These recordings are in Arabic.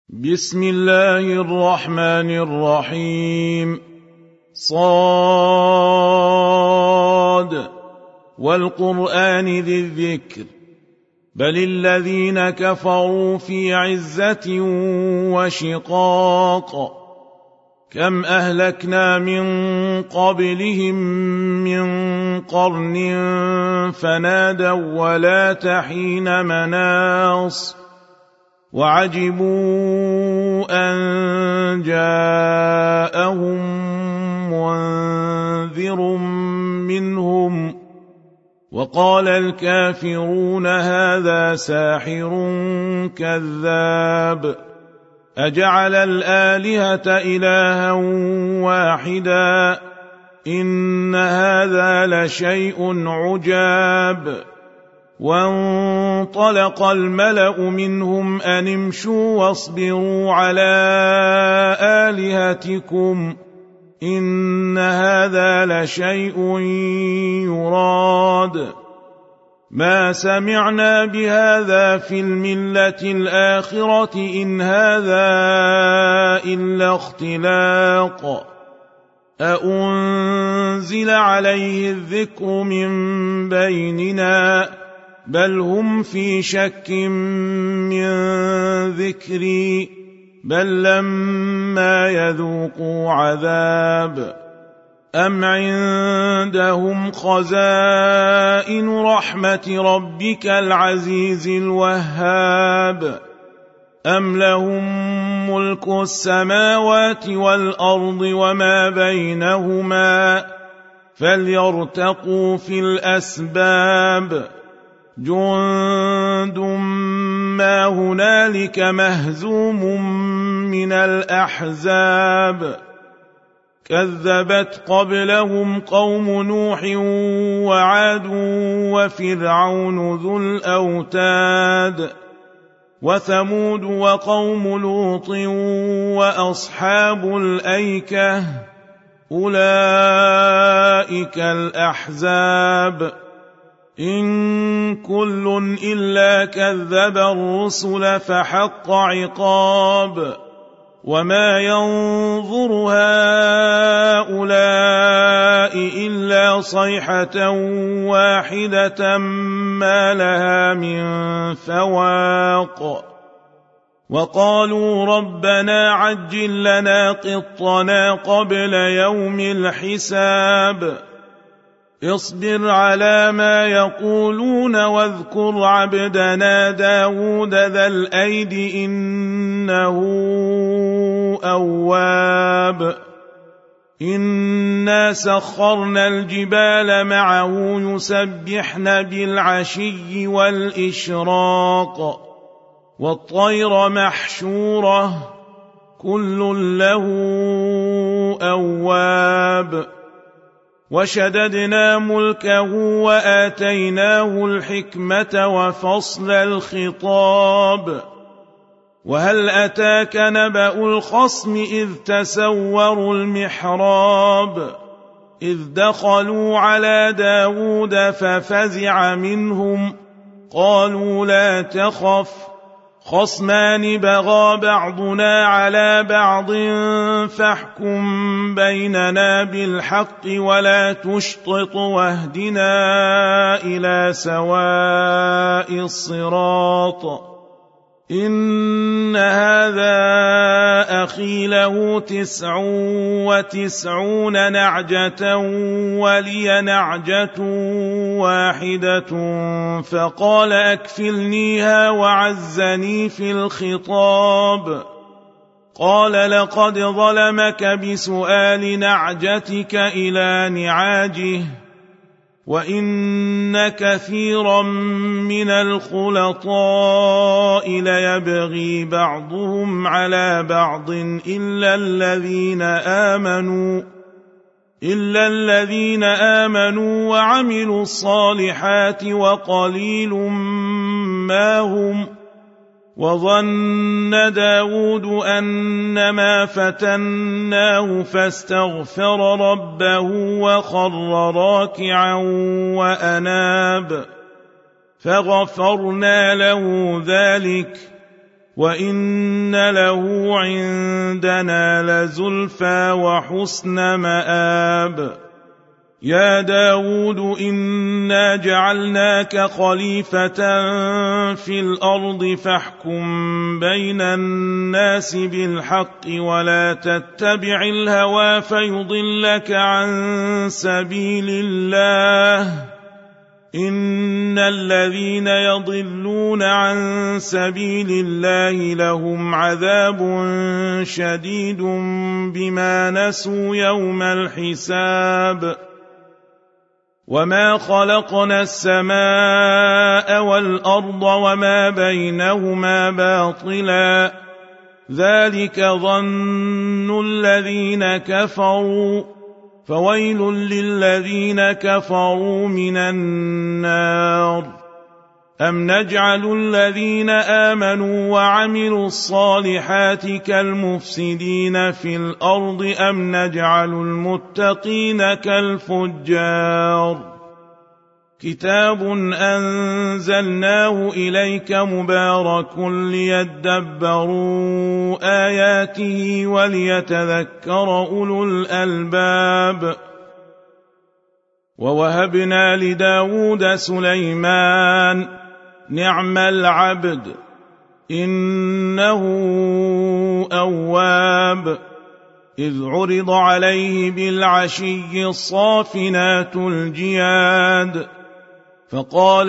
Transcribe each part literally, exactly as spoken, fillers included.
بسم الله الرحمن الرحيم. صاد والقرآن ذي الذكر بل الذين كفروا في عزة وشقاق كم أهلكنا من قبلهم من قرن فنادوا ولا تحين مناص وعجبوا أن جاءهم منذر منهم وقال الكافرون هذا ساحر كذاب أجعل الآلهة إلها واحدا إن هذا لشيء عجاب. وانطلق الملأ منهم أن امشوا واصبروا على آلهتكم إن هذا لشيء يراد ما سمعنا بهذا في الملة الآخرة إن هذا إلا اختلاق أأنزل عليه الذكر من بيننا بل هم في شك من ذكري بل لما يذوقوا عذاب أم عندهم خزائن رحمة ربك العزيز الوهاب أم لهم ملك السماوات والأرض وما بينهما فليرتقوا في الأسباب جند ما هنالك مهزوم من الأحزاب كذبت قبلهم قوم نوح وعاد وفرعون ذو الأوتاد وثمود وقوم لوط وأصحاب الأيكة أولئك الأحزاب إن كل إلا كذب الرسل فحق عقاب وما ينظر هؤلاء إلا صيحة واحدة ما لها من فواق وقالوا ربنا عجل لنا قطنا قبل يوم الحساب اصبر على ما يقولون واذكر عبدنا داود ذا الأيد إنه أواب إنا سخرنا الجبال معه يسبحن بالعشي والإشراق والطير محشورة كل له أواب وشددنا ملكه وآتيناه الحكمة وفصل الخطاب وهل أتاك نبأ الخصم إذ تسوروا المحراب إذ دخلوا على داود ففزع منهم قالوا لا تخف خصمان بغى بعضنا على بعض فاحكم بيننا بالحق ولا تشطط واهدنا إلى سواء الصراط إن هذا أخي له تسع وتسعون نعجة ولي نعجة واحدة فقال أكفلنيها وعزني في الخطاب قال لقد ظلمك بسؤال نعجتك إلى نعاجه وإن كثيرا من الخلطاء ليبغي بعضهم على بعض إلا الذين آمنوا إلا الذين آمنوا وعملوا الصالحات وقليل ما هم وظن داود أنما فتناه فاستغفر ربه وخر راكعا وأناب فغفرنا له ذلك وإن له عندنا لزلفى وحسن مآب. يا داود إنا جعلناك خليفة في الأرض فاحكم بين الناس بالحق ولا تتبع الهوى فيضلك عن سبيل الله. إن الذين يضلون عن سبيل الله لهم عذاب شديد بما نسوا يوم الحساب. وما خلقنا السماء والأرض وما بينهما باطلا ذلك ظن الذين كفروا فويل للذين كفروا من النار. أم نجعل الذين آمنوا وعملوا الصالحات كالمفسدين في الأرض أم نجعل المتقين كالفجار. كتاب أنزلناه إليك مبارك ليدبروا آياته وليتذكر أولو الألباب. ووهبنا لداود سليمان نعم العبد إنه أواب. إذ عرض عليه بالعشي الصافنات الجياد فقال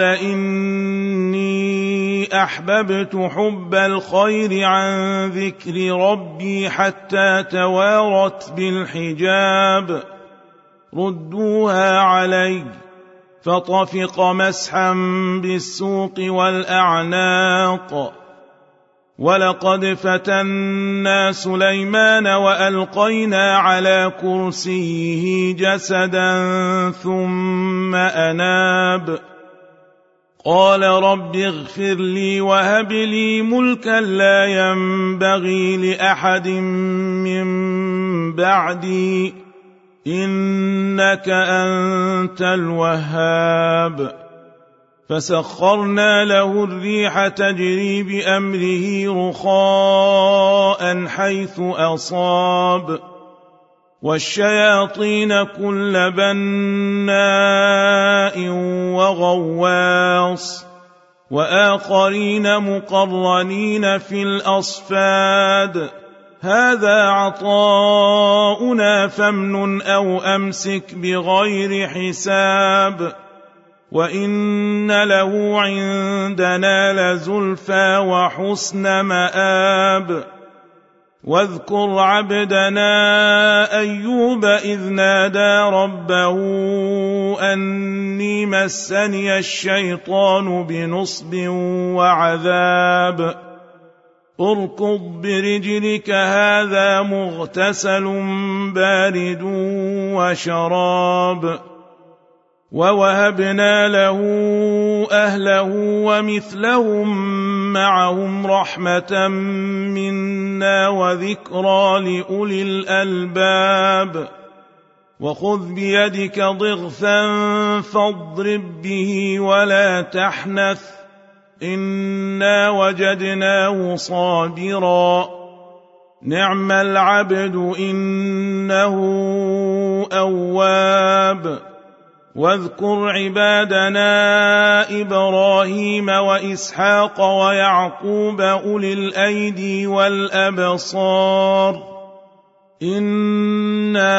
إني أحببت حب الخير عن ذكر ربي حتى توارت بالحجاب. ردوها علي فطفق مسحا بالسوق والأعناق. ولقد فتنا سليمان وألقينا على كرسيه جسدا ثم أناب. قال رب اغفر لي وهب لي ملكا لا ينبغي لأحد من بعدي إنك أنت الوهاب. فسخرنا له الريح تجري بأمره رخاء حيث أصاب والشياطين كل بناء وغواص وآخرين مقرنين في الأصفاد. هذا عطاؤنا فامنن أو أمسك بغير حساب. وإن له عندنا لزلفى وحسن مآب. واذكر عبدنا أيوب إذ نادى ربه أني مسني الشيطان بنصب وعذاب. اركض برجلك هذا مغتسل بارد وشراب. ووهبنا له أهله ومثلهم معهم رحمة منا وذكرى لأولي الألباب. وخذ بيدك ضغثا فاضرب به ولا تحنث إنا وجدناه صابرا نعم العبد إنه أواب. واذكر عبادنا إبراهيم وإسحاق ويعقوب أولي الأيدي والأبصار إنا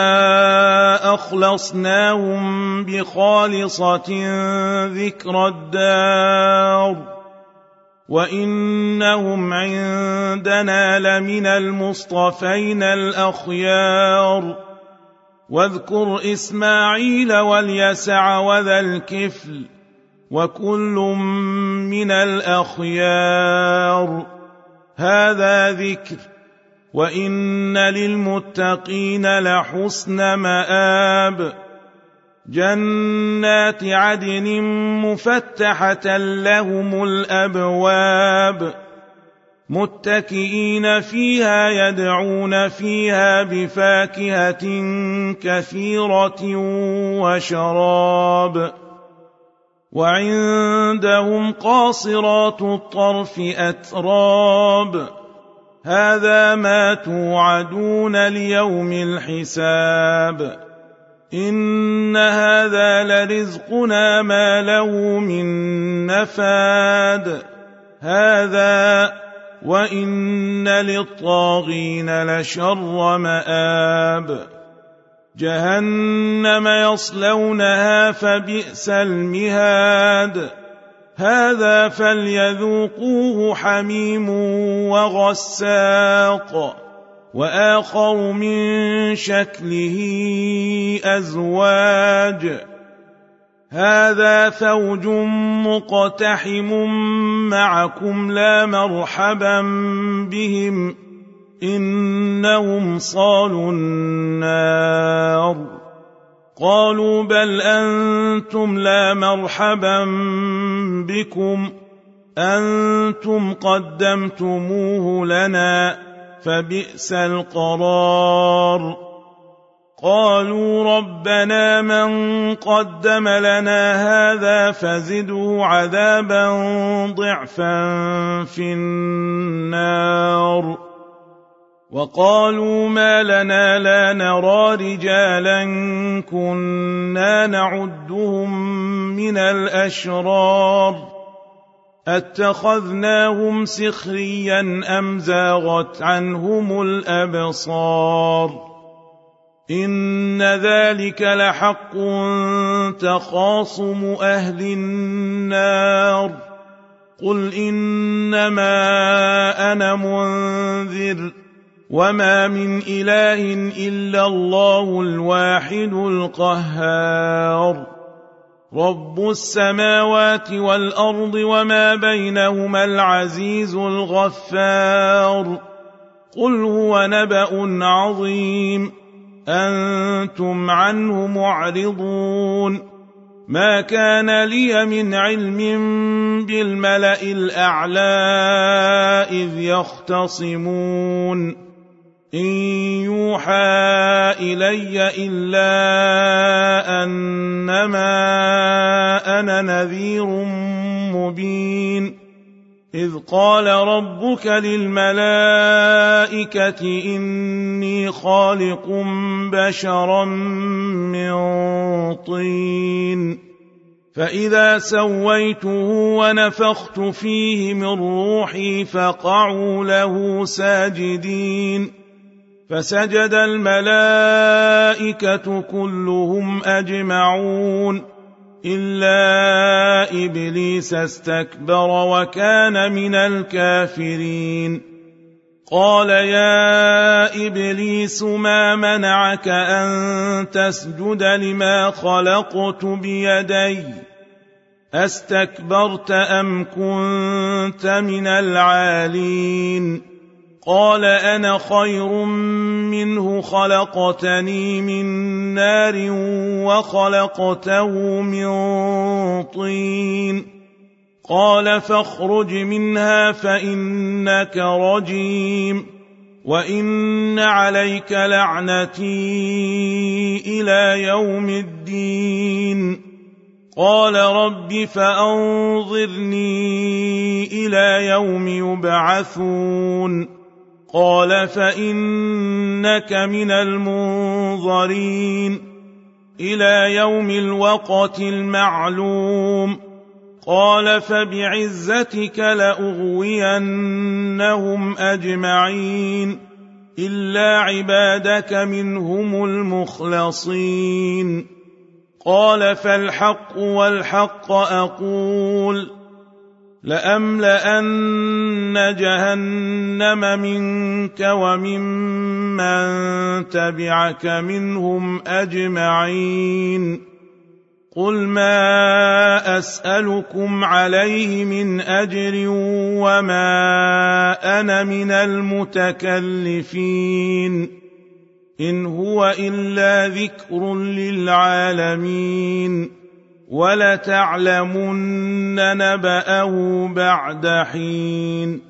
أخلصناهم بخالصة ذكر الدار وإنهم عندنا لمن المصطفين الأخيار. واذكر إسماعيل واليسع وذا الكفل وكل من الأخيار. هذا ذكر وإن للمتقين لحسن مآب. جنات عدن مفتحة لهم الأبواب متكئين فيها يدعون فيها بفاكهة كثيرة وشراب. وعندهم قاصرات الطرف أتراب هذا ما توعدون ليوم الحساب إن هذا لرزقنا ما له من نفاد هذا وإن للطاغين لشر مآب جهنم يصلونها فبئس المهاد هذا فليذوقوه حميم وغساق وآخر من شكله أزواج هذا فوج مقتحم معكم لا مرحبا بهم إنهم صالوا النار قالوا بل أنتم لا مرحبا بكم أنتم قدمتموه لنا فبئس القرار قالوا ربنا من قدم لنا هذا فزده عذابا ضعفا في النار وقالوا ما لنا لا نرى رجالا كنا نعدهم من الأشرار اتخذناهم سخريا أم زاغت عنهم الأبصار إن ذلك لحق تخاصم أهل النار قل إنما أنا منذر وما من إله إلا الله الواحد القهار رب السماوات والأرض وما بينهما العزيز الغفار قل هو نبأ عظيم أنتم عنه معرضون ما كان لي من علم بالملأ الأعلى إذ يختصمون إن يوحى إلي إلا أنما أنا نذير مبين إذ قال ربك للملائكة إني خالق بشرا من طين فإذا سويته ونفخت فيه من روحي فقعوا له ساجدين فسجد الملائكة كلهم أجمعون إلا إبليس استكبر وكان من الكافرين قال يا إبليس ما منعك أن تسجد لما خلقت بيدي أستكبرت أم كنت من العالين قال أنا خير منه خلقتني من نار وخلقته من طين قال فاخرج منها فإنك رجيم وإن عليك لعنتي إلى يوم الدين قال رب فأنظرني إلى يوم يبعثون قال فإنك من المنظرين إلى يوم الوقت المعلوم قال فبعزتك لأغوينهم أجمعين إلا عبادك منهم المخلصين قال فالحق والحق أقول لأملأن جهنم منك وممن تبعك منهم أجمعين قل ما أسألكم عليه من أجر وما أنا من المتكلفين إن هو إلا ذكر للعالمين ولتعلمن نبأه بعد حين